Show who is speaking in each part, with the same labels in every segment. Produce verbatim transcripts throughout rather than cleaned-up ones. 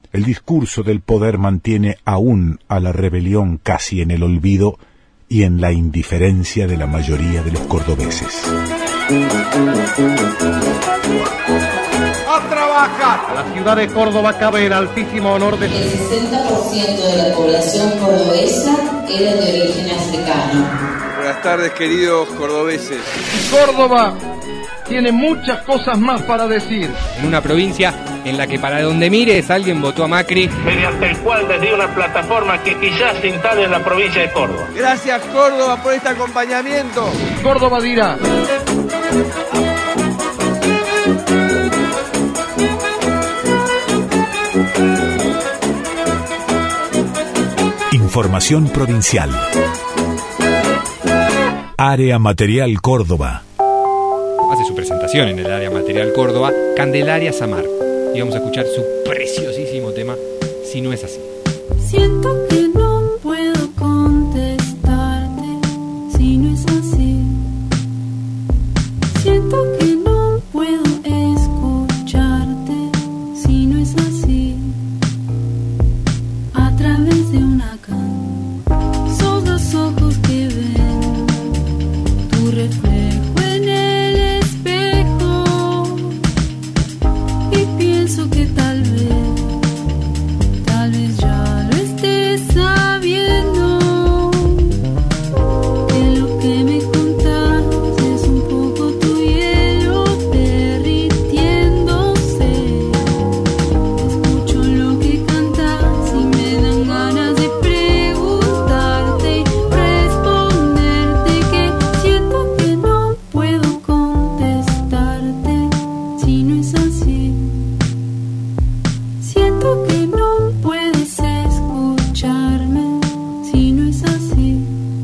Speaker 1: El discurso del poder mantiene aún a la rebelión casi en el olvido y en la indiferencia de la mayoría de los cordobeses.
Speaker 2: ¡A trabajar! A la ciudad de Córdoba cabe el altísimo honor de...
Speaker 3: El sesenta por ciento de la población cordobesa era de origen africano.
Speaker 4: Buenas tardes, queridos cordobeses.
Speaker 2: Córdoba tiene muchas cosas más para decir.
Speaker 5: En una provincia en la que para donde mires alguien votó a Macri,
Speaker 6: mediante el cual desde una plataforma que quizás se instale en la provincia de Córdoba.
Speaker 4: Gracias, Córdoba, por este acompañamiento.
Speaker 2: Córdoba dirá.
Speaker 1: Información provincial. Área Material Córdoba.
Speaker 5: Hace su presentación en el Área Material Córdoba Candelaria Samar. Y vamos a escuchar su preciosísimo tema, Si no es así.
Speaker 7: Siento que no puedo contestarte si no es así. Siento que no puedo escucharte si no es así. A través de una canción, sos los ojos que ven tu reflejo en el espejo. Y pienso que tal vez, tal vez ya lo estés sabiendo, que lo que me contás es un poco tu hielo derritiéndose. Escucho lo que cantas y me dan ganas de preguntarte y responderte que siento que no puedo contestarte si no es así. Siento que no puedes escucharme si no es así.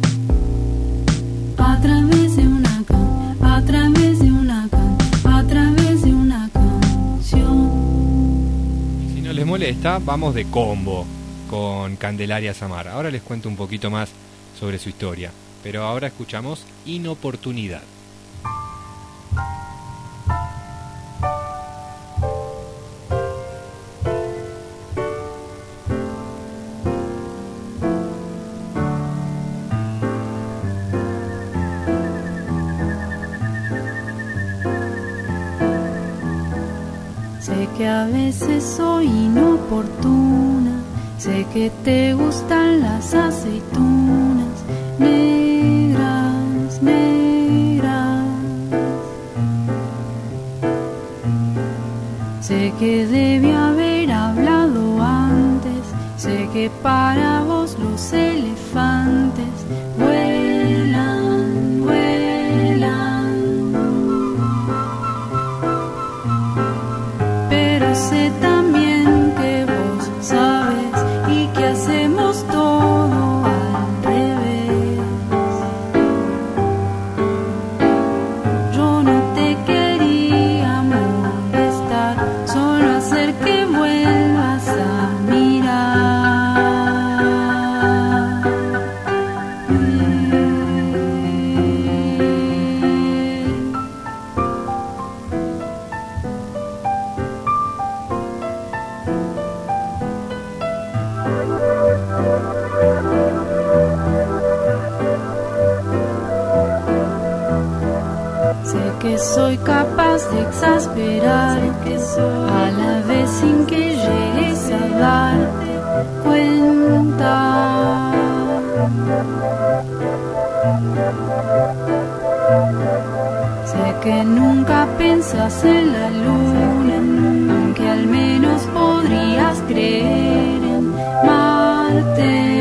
Speaker 7: A través de una can, a través de una can, a través de una canción.
Speaker 5: Y si no les molesta, vamos de combo con Candelaria Samar. Ahora les cuento un poquito más sobre su historia, pero ahora escuchamos Inoportunidad.
Speaker 7: Sé que a veces soy inoportuna, sé que te gustan las aceitunas negras, negras. Sé que debí haber hablado antes, sé que para vos los elefantes vuelan, vuelan. Pero sé también que vos sabes y que hacemos todo al revés. Yo no te quería molestar, solo hacer que vuelvas a mirar. Sé que soy capaz de exasperar, que soy a la vez sin que llegues a darte cuenta. Sé que nunca pensás en la luna, aunque al menos podrías creer en Marte.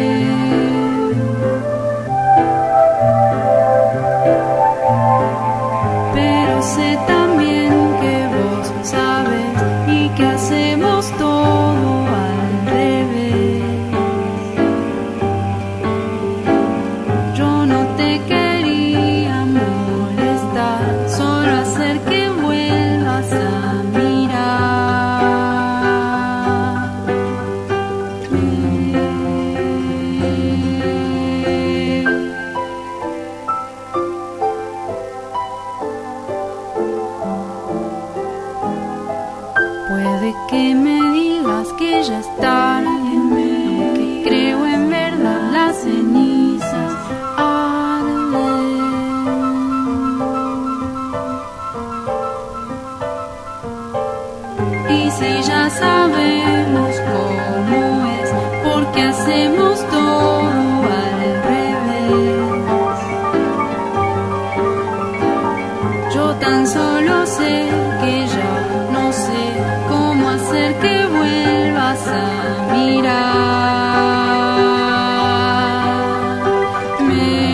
Speaker 7: Pero sé también que vos sabes y que hacemos todo al revés. Yo no te quería molestar, solo hacer que vuelvas a mí. estar, aunque creo en verdad las cenizas arden. Y si ya sabemos cómo es, porque hacemos todo al revés. Yo tan solo sé que ya no sé cómo hacer que vuelvas a mirarme.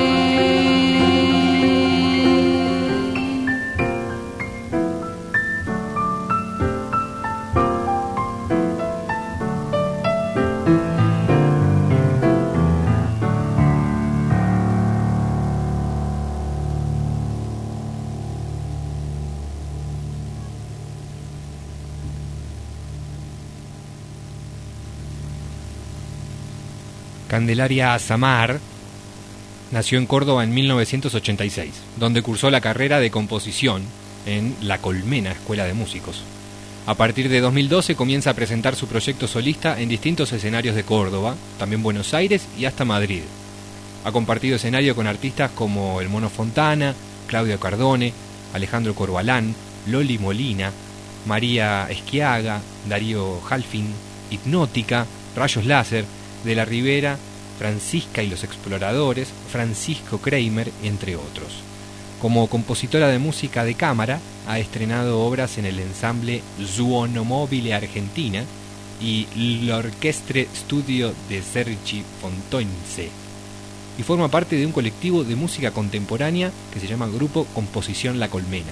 Speaker 5: Candelaria Samar nació en Córdoba en mil novecientos ochenta y seis, donde cursó la carrera de composición en La Colmena Escuela de Músicos. A partir de dos mil doce comienza a presentar su proyecto solista en distintos escenarios de Córdoba, también Buenos Aires y hasta Madrid. Ha compartido escenario con artistas como El Mono Fontana, Claudio Cardone, Alejandro Corbalán, Loli Molina, María Esquiaga, Darío Halfin, Hipnótica, Rayos Láser, De la Rivera, Francisca y los Exploradores, Francisco Kramer, entre otros. Como compositora de música de cámara, ha estrenado obras en el ensamble Suonomobile Argentina y l'Orchestre Studio de Sergi Fontoinse, y forma parte de un colectivo de música contemporánea que se llama Grupo Composición La Colmena.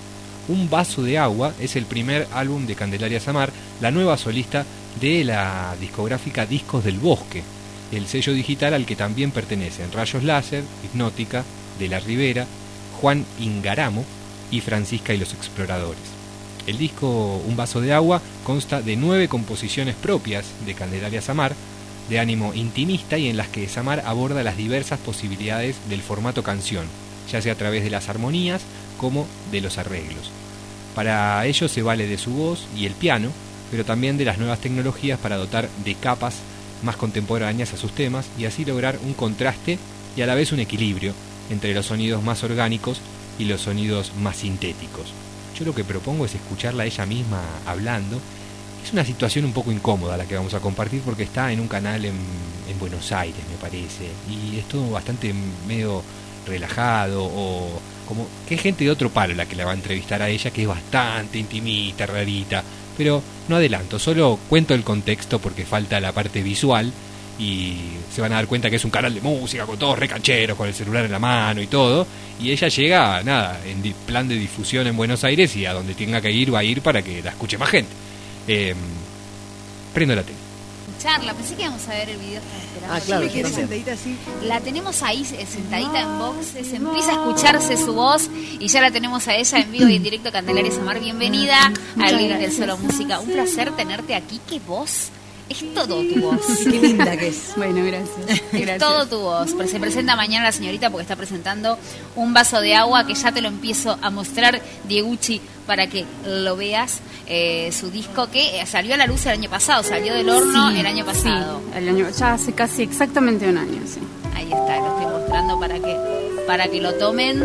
Speaker 5: Un vaso de agua es el primer álbum de Candelaria Samar, la nueva solista de la discográfica Discos del Bosque, el sello digital al que también pertenecen Rayos Láser, Hipnótica, De la Rivera, Juan Ingaramo y Francisca y los Exploradores. El disco Un vaso de agua consta de nueve composiciones propias de Candelaria Samar, de ánimo intimista y en las que Samar aborda las diversas posibilidades del formato canción, ya sea a través de las armonías como de los arreglos. Para ello se vale de su voz y el piano, pero también de las nuevas tecnologías para dotar de capas más contemporáneas a sus temas y así lograr un contraste y a la vez un equilibrio entre los sonidos más orgánicos y los sonidos más sintéticos. Yo lo que propongo es escucharla a ella misma hablando. Es una situación un poco incómoda la que vamos a compartir porque está en un canal en, en Buenos Aires, me parece, y es todo bastante medio relajado, o como que es gente de otro palo la que la va a entrevistar a ella, que es bastante intimista, rarita, pero no adelanto, solo cuento el contexto porque falta la parte visual y se van a dar cuenta que es un canal de música con todos recancheros, con el celular en la mano y todo, y ella llega, nada, en plan de difusión en Buenos Aires y a donde tenga que ir va a ir para que la escuche más gente. Eh, prendo la tele.
Speaker 8: Charla, pensé que íbamos a ver el video.
Speaker 9: Ah, claro,
Speaker 8: sí,
Speaker 9: que
Speaker 8: sentadita así. La tenemos ahí sentadita en boxes, empieza a escucharse su voz y ya la tenemos a ella en vivo y en directo. Candelaria Samar, bienvenida al Living del Solo Música. Un placer tenerte aquí. ¿Qué voz? Es todo tu voz.
Speaker 9: Qué linda que es.
Speaker 10: Bueno, gracias.
Speaker 8: Es
Speaker 10: gracias.
Speaker 8: todo tu voz. Se presenta mañana la señorita porque está presentando Un vaso de agua, que ya te lo empiezo a mostrar, Diegucci, para que lo veas. Eh, su disco que salió a la luz el año pasado, salió del horno sí, el año pasado.
Speaker 10: Sí, el año, ya hace casi exactamente un año, sí.
Speaker 8: Ahí está, lo estoy mostrando para que para que lo tomen.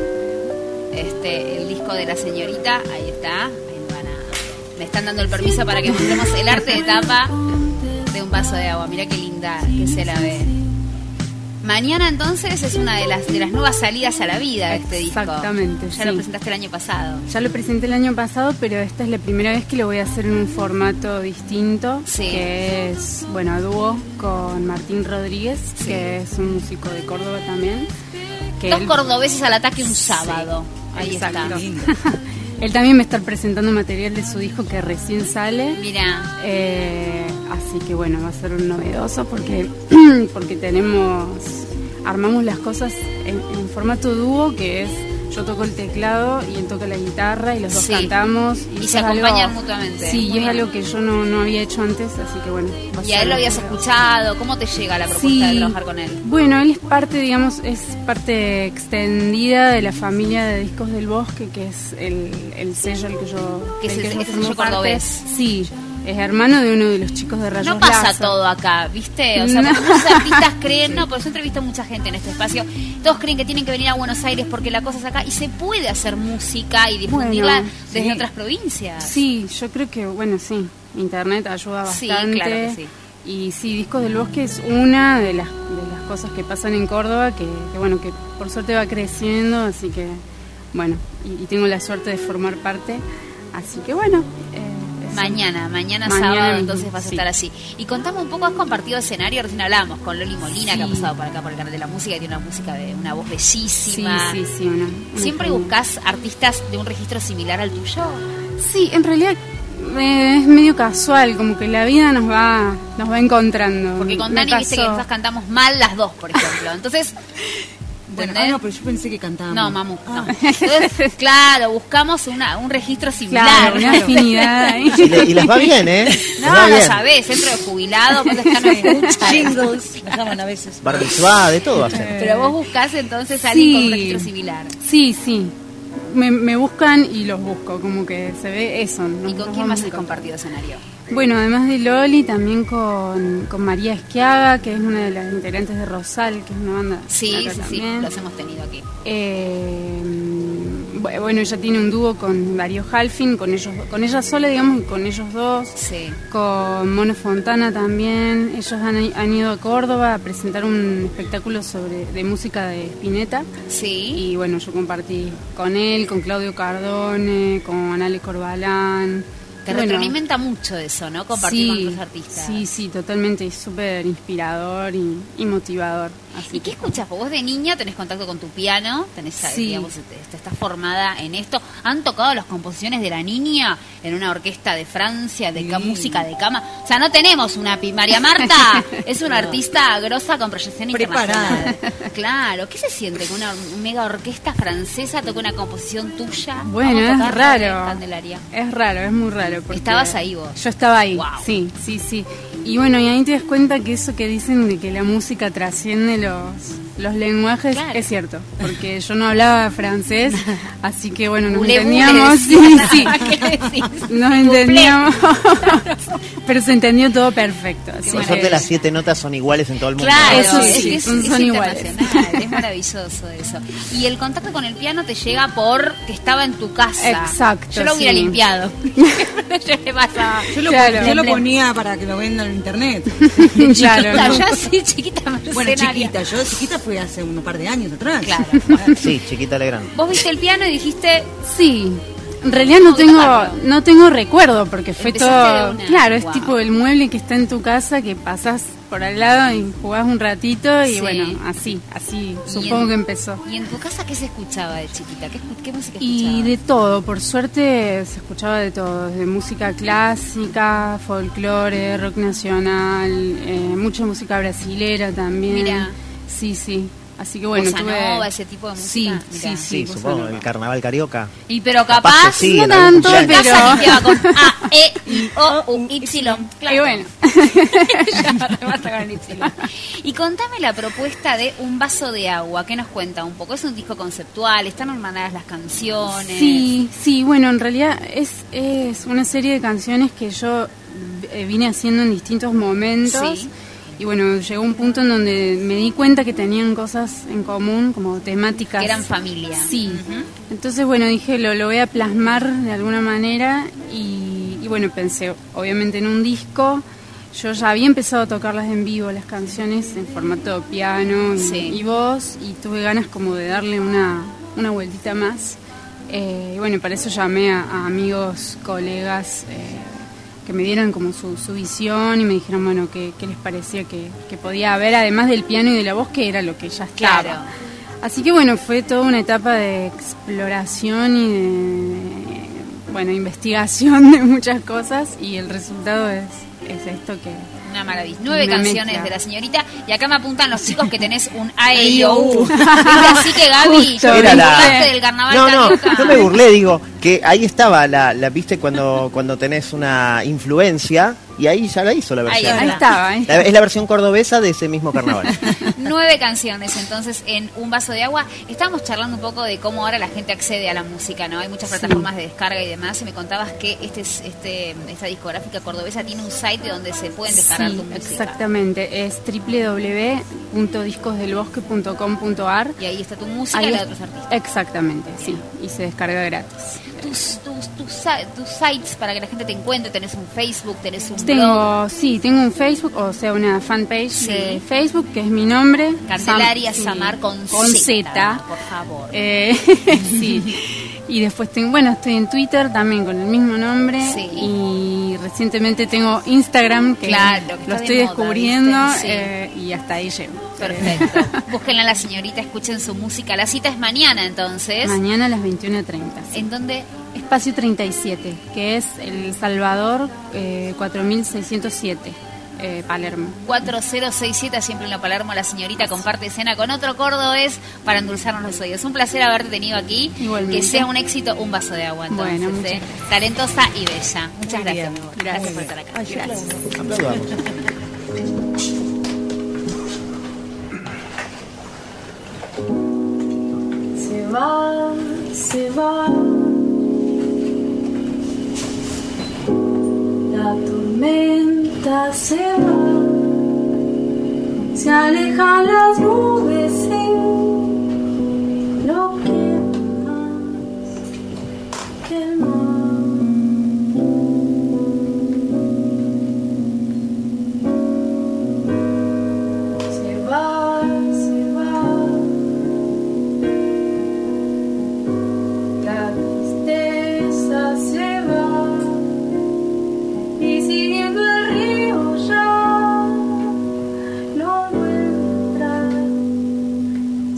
Speaker 8: Este, el disco de la señorita, ahí está. Ahí van a, me están dando el permiso para que mostremos el arte de tapa de Un vaso de agua. Mirá qué linda que se la ve. Mañana entonces es una de las de las nuevas salidas a la vida de este disco.
Speaker 10: Exactamente.
Speaker 8: Ya
Speaker 10: sí.
Speaker 8: lo presentaste el año pasado.
Speaker 10: Ya lo presenté el año pasado, pero esta es la primera vez que lo voy a hacer en un formato distinto,
Speaker 8: sí.
Speaker 10: que es, bueno, a dúo con Martín Rodríguez, sí. que es un músico de Córdoba también. Que
Speaker 8: Dos
Speaker 10: él...
Speaker 8: cordobeses al ataque un sábado. Sí. Ahí
Speaker 10: Exacto.
Speaker 8: está.
Speaker 10: Él también me está presentando material de su disco que recién sale.
Speaker 8: Mira.
Speaker 10: Eh, así que bueno, va a ser un novedoso porque, porque tenemos, armamos las cosas en, en formato dúo, que es yo toco el teclado y él toca la guitarra y los dos sí. cantamos.
Speaker 8: Y, y se acompañan algo, mutuamente.
Speaker 10: Sí, y es algo que yo no, no había hecho antes, así que bueno.
Speaker 8: ¿Y a él lo habías escuchado? ¿Cómo te llega la propuesta sí. de trabajar con él?
Speaker 10: Bueno, él es parte, digamos, es parte extendida de la familia de Discos del Bosque, que es el, el sello al que yo...
Speaker 8: Que es el,
Speaker 10: que
Speaker 8: el sello cordobés.
Speaker 10: Sí, es hermano de uno de los chicos de Rayos
Speaker 8: No pasa
Speaker 10: Láser.
Speaker 8: todo acá, ¿viste? O sea,
Speaker 10: No.
Speaker 8: porque muchos artistas creen, no, porque yo entrevisto a mucha gente en este espacio, todos creen que tienen que venir a Buenos Aires porque la cosa es acá, y se puede hacer música y difundirla
Speaker 10: Bueno,
Speaker 8: desde
Speaker 10: sí.
Speaker 8: otras provincias.
Speaker 10: Sí, yo creo que, bueno, sí, internet ayuda
Speaker 8: Sí,
Speaker 10: bastante.
Speaker 8: claro que sí.
Speaker 10: Y sí, Discos del Bosque es una de las, de las cosas que pasan en Córdoba, que, que bueno, que por suerte va creciendo, así que, bueno, y, y tengo la suerte de formar parte, así que bueno. Eh, eso.
Speaker 8: Mañana, mañana,
Speaker 10: Mañana
Speaker 8: sábado,
Speaker 10: mismo,
Speaker 8: entonces vas a
Speaker 10: sí.
Speaker 8: estar allí. Y contame un poco, has compartido escenario, recién hablábamos con Loli Molina,
Speaker 10: Sí.
Speaker 8: que ha pasado por acá por el canal de la música, que tiene una música de una voz
Speaker 10: Sí,
Speaker 8: bellísima.
Speaker 10: sí, sí, una, una
Speaker 8: ¿Siempre
Speaker 10: genia.
Speaker 8: buscas artistas de un registro similar al tuyo?
Speaker 10: Sí, en realidad eh, es medio casual, como que la vida nos va nos va encontrando.
Speaker 8: Porque con
Speaker 10: Me
Speaker 8: Dani, viste que
Speaker 10: pasó-
Speaker 8: nosotros cantamos mal las dos, por ejemplo. Entonces,
Speaker 9: Bueno,
Speaker 8: ¿entendés?
Speaker 9: ah, no, pero yo pensé que cantábamos.
Speaker 8: No, mamu, no.
Speaker 9: Ah.
Speaker 8: Entonces, claro, buscamos una, un registro similar.
Speaker 10: Claro, una afinidad ahí.
Speaker 11: Y, le- y les va bien, ¿eh? Les
Speaker 8: No,
Speaker 11: va
Speaker 8: no
Speaker 11: bien.
Speaker 8: sabés, centro de jubilados, cuántos están en escucha.
Speaker 9: Jingles, nos llaman a veces.
Speaker 11: Bar mitzvah, de todo hacen.
Speaker 8: Pero vos buscás entonces a alguien con un
Speaker 10: Sí.
Speaker 8: registro similar.
Speaker 10: Sí, sí. Me, me buscan y los busco, como que se ve eso. nos-
Speaker 8: ¿Y con
Speaker 10: nos
Speaker 8: quién más
Speaker 10: vamos
Speaker 8: has compartido escenario?
Speaker 10: Bueno, además de Loli, también con, con María Esquiaga, que es una de las integrantes de Rosal, que es una banda.
Speaker 8: Sí,
Speaker 10: acá
Speaker 8: sí, sí,
Speaker 10: también.
Speaker 8: los hemos tenido aquí.
Speaker 10: Eh, bu- bueno, ella tiene un dúo con Darío Halfin, con ellos, con ella sola, digamos, y con ellos dos.
Speaker 8: Sí.
Speaker 10: Con Mono Fontana también. Ellos han, han ido a Córdoba a presentar un espectáculo sobre de música de Spinetta.
Speaker 8: Sí.
Speaker 10: Y bueno, yo compartí con él, con Claudio Cardone, con Ale Corbalán.
Speaker 8: Te
Speaker 10: Bueno,
Speaker 8: retroalimenta mucho eso, ¿no? Compartir
Speaker 10: sí,
Speaker 8: con otros artistas.
Speaker 10: Sí, sí, totalmente. Es súper inspirador y, y motivador. Así
Speaker 8: ¿Y qué
Speaker 10: que-
Speaker 8: escuchas? Vos de niña tenés contacto con tu piano, tenés,
Speaker 10: Sí.
Speaker 8: digamos, te, te estás formada en esto. ¿Han tocado las composiciones de la niña en una orquesta de Francia, de ca-
Speaker 9: Sí.
Speaker 8: música de cama? O sea, no tenemos una pi- María Marta es una artista grosa con proyección
Speaker 9: Preparada.
Speaker 8: internacional. Claro, ¿qué se siente que una mega orquesta francesa toque una composición tuya?
Speaker 10: Bueno,
Speaker 8: Vamos a
Speaker 10: es
Speaker 8: tocar,
Speaker 10: raro.
Speaker 8: Candelaria.
Speaker 10: Es raro, es muy raro. porque
Speaker 8: Estabas ahí vos.
Speaker 10: Yo estaba ahí,
Speaker 8: Wow.
Speaker 10: sí, sí, sí. Y bueno, y ahí te das cuenta que eso que dicen de que la música trasciende los, los lenguajes
Speaker 8: Claro.
Speaker 10: es cierto. Porque yo no hablaba francés, así que bueno, nos
Speaker 8: Voulez-vous,
Speaker 10: entendíamos.
Speaker 8: le
Speaker 10: Sí,
Speaker 8: decía,
Speaker 10: sí.
Speaker 8: ¿qué decís?
Speaker 10: Nos
Speaker 8: S'il vous
Speaker 10: entendíamos. Pero se entendió todo perfecto. así
Speaker 11: Por
Speaker 10: que-
Speaker 11: suerte las siete notas son iguales en todo el mundo.
Speaker 8: Claro,
Speaker 10: Eso
Speaker 8: es,
Speaker 10: sí,
Speaker 8: que es,
Speaker 10: son-
Speaker 8: es
Speaker 10: son iguales.
Speaker 8: internacional, es maravilloso eso. Y el contacto con el piano te llega por que estaba en tu casa.
Speaker 10: Exacto,
Speaker 8: Yo lo hubiera
Speaker 10: sí.
Speaker 8: limpiado. Yo le pasaba.
Speaker 9: Yo lo,
Speaker 10: Claro.
Speaker 9: yo lo ponía para que lo vendan en internet.
Speaker 10: Claro,
Speaker 8: Chiquita,
Speaker 10: ¿no?
Speaker 8: yo así chiquita
Speaker 9: Bueno,
Speaker 8: mercenaria.
Speaker 9: chiquita, yo chiquita fue hace un par de años atrás.
Speaker 8: Claro.
Speaker 11: Sí, chiquita Legrand.
Speaker 8: Vos viste el piano y dijiste,
Speaker 10: Sí, en realidad no
Speaker 8: ¿Cómo
Speaker 10: tengo
Speaker 8: tocarlo?
Speaker 10: no tengo recuerdo porque fue
Speaker 8: Empezaste
Speaker 10: todo
Speaker 8: de una.
Speaker 10: claro, es
Speaker 8: Wow.
Speaker 10: tipo el mueble que está en tu casa que pasás por al lado y jugás un ratito y
Speaker 8: Sí.
Speaker 10: bueno, así, así
Speaker 8: Y
Speaker 10: supongo
Speaker 8: en-
Speaker 10: que empezó.
Speaker 8: ¿y en tu casa qué se escuchaba de chiquita? ¿Qué, escu- qué música
Speaker 10: Y
Speaker 8: escuchabas?
Speaker 10: de todo, por suerte se escuchaba de todo, desde música clásica, folclore, rock nacional, eh, mucha música brasilera también.
Speaker 8: Mira.
Speaker 10: Sí, sí. Así que bueno,
Speaker 8: Bossa
Speaker 10: tuve
Speaker 8: nova, ese tipo de
Speaker 10: Sí,
Speaker 8: música.
Speaker 10: sí,
Speaker 8: Mirá.
Speaker 10: sí,
Speaker 11: Sí,
Speaker 10: bossa
Speaker 11: supongo,
Speaker 10: nova.
Speaker 11: el carnaval carioca.
Speaker 8: Y pero
Speaker 11: Capaz
Speaker 8: capaz,
Speaker 11: que sí,
Speaker 10: no
Speaker 11: en algún
Speaker 10: tanto,
Speaker 8: en
Speaker 11: cumpleaños.
Speaker 10: pero-
Speaker 8: casa limpiaba con A, E, I, O, U, Y. Claro.
Speaker 10: Y bueno.
Speaker 8: Ya, te basta con el Y. Y contame la propuesta de Un vaso de agua. ¿Qué nos cuenta un poco? Es un disco conceptual, están hermanadas las canciones.
Speaker 10: Sí, sí, bueno, en realidad es, es una serie de canciones que yo eh, vine haciendo en distintos momentos.
Speaker 8: Sí.
Speaker 10: Y bueno, llegó un punto en donde me di cuenta que tenían cosas en común, como temáticas.
Speaker 8: Que eran familia.
Speaker 10: Sí.
Speaker 8: Ujú.
Speaker 10: Entonces, bueno, dije, lo, lo voy a plasmar de alguna manera. Y, y bueno, pensé, obviamente, en un disco. Yo ya había empezado a tocarlas en vivo, las canciones, en formato piano y,
Speaker 8: Sí.
Speaker 10: y voz. Y tuve ganas como de darle una, una vueltita más. Eh, y bueno, para eso llamé a, a amigos, colegas, eh, que me dieran como su, su visión y me dijeron, bueno, qué, qué les parecía que, que podía haber, además del piano y de la voz, que era lo que ya estaba.
Speaker 8: Claro.
Speaker 10: Así que bueno, fue toda una etapa de exploración y de, bueno, investigación de muchas cosas y el resultado es, es esto que...
Speaker 8: Una maravilla. Nueve
Speaker 10: Una
Speaker 8: canciones
Speaker 10: mezcla.
Speaker 8: de la señorita. Y acá me apuntan los chicos que tenés un A, E, I, O, U. Así que Gaby,
Speaker 10: Justo.
Speaker 8: ¿te
Speaker 11: Era la-
Speaker 8: burlaste del carnaval
Speaker 11: No, no,
Speaker 8: carioca?
Speaker 11: yo me burlé, digo, que ahí estaba la, la viste cuando, cuando tenés una influencia Y ahí ya la hizo la versión.
Speaker 8: Ahí
Speaker 10: Ahí estaba, ahí
Speaker 11: La- es la versión cordobesa de ese mismo carnaval.
Speaker 8: Nueve canciones, entonces, en Un Vaso de Agua. Estábamos charlando un poco de cómo ahora la gente accede a la música, ¿no? Hay muchas
Speaker 10: Sí.
Speaker 8: plataformas de descarga y demás, y me contabas que este, es- este esta discográfica cordobesa tiene un site donde se pueden descargar
Speaker 10: Sí,
Speaker 8: tu música.
Speaker 10: exactamente, es doble u doble u doble u punto discos del bosque punto com punto a r.
Speaker 8: Y ahí está tu música
Speaker 10: Ahí
Speaker 8: y la
Speaker 10: es-
Speaker 8: de otros artistas.
Speaker 10: Exactamente, sí, y se descarga gratis.
Speaker 8: Tus, tus, tus, sa- tus sites para que la gente te encuentre, tenés un Facebook, tenés un blog.
Speaker 10: Tengo, sí, tengo un Facebook, o sea, una fanpage
Speaker 8: Sí.
Speaker 10: de Facebook, que es mi nombre.
Speaker 8: Candelaria
Speaker 10: Sam- sí,
Speaker 8: Samar con,
Speaker 10: con
Speaker 8: Z,
Speaker 10: Z.
Speaker 8: por favor.
Speaker 10: Eh, sí. Y después tengo, bueno, estoy en Twitter también con el mismo nombre.
Speaker 8: Sí.
Speaker 10: Y recientemente tengo Instagram, que
Speaker 8: Claro, que
Speaker 10: lo
Speaker 8: está de
Speaker 10: estoy
Speaker 8: moda,
Speaker 10: descubriendo,
Speaker 8: ¿viste? Sí.
Speaker 10: eh, y hasta ahí llego.
Speaker 8: Perfecto. Búsquenla a la señorita, escuchen su música. La cita es mañana, entonces.
Speaker 10: Mañana a las veintiuna treinta. Sí.
Speaker 8: ¿En dónde?
Speaker 10: Espacio treinta y siete, que es El Salvador eh, cuatro mil seiscientos siete, eh, Palermo.
Speaker 8: cuatro cero seis siete, siempre en la Palermo. La señorita comparte escena con otro cordobés para endulzarnos los oídos. Un placer haberte tenido aquí.
Speaker 10: Igualmente.
Speaker 8: Que sea un éxito, un vaso de agua. Entonces,
Speaker 10: Bueno, muchas
Speaker 8: ¿eh?
Speaker 10: gracias.
Speaker 8: Talentosa y bella. Muchas
Speaker 9: Muy
Speaker 8: gracias.
Speaker 9: bien.
Speaker 8: mi amor. Gracias por estar acá.
Speaker 9: Ay, yo
Speaker 8: Gracias.
Speaker 11: Aplaudamos.
Speaker 7: Se va, se va. La tormenta se va. Se alejan las nubes sin lo que más que el mar. Se va, se va. La tristeza se va y siguiendo el río ya no vuelve a entrar.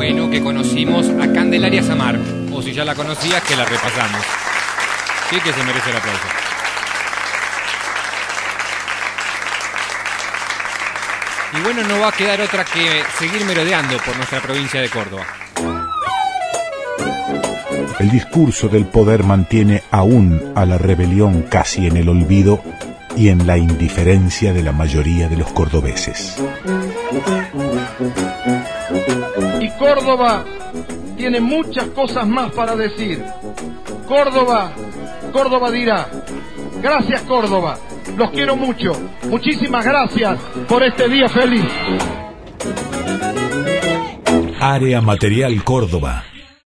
Speaker 5: bueno que conocimos a Candelaria Samar, o si ya la conocías, que la repasamos. Sí que se merece el aplauso. Y bueno, no va a quedar otra que seguir merodeando por nuestra provincia de Córdoba.
Speaker 1: El discurso del poder mantiene aún a la rebelión casi en el olvido y en la indiferencia de la mayoría de los cordobeses.
Speaker 2: Y Córdoba tiene muchas cosas más para decir. Córdoba, Córdoba dirá, gracias Córdoba, los quiero mucho, muchísimas gracias por este día feliz.
Speaker 12: Área Material Córdoba.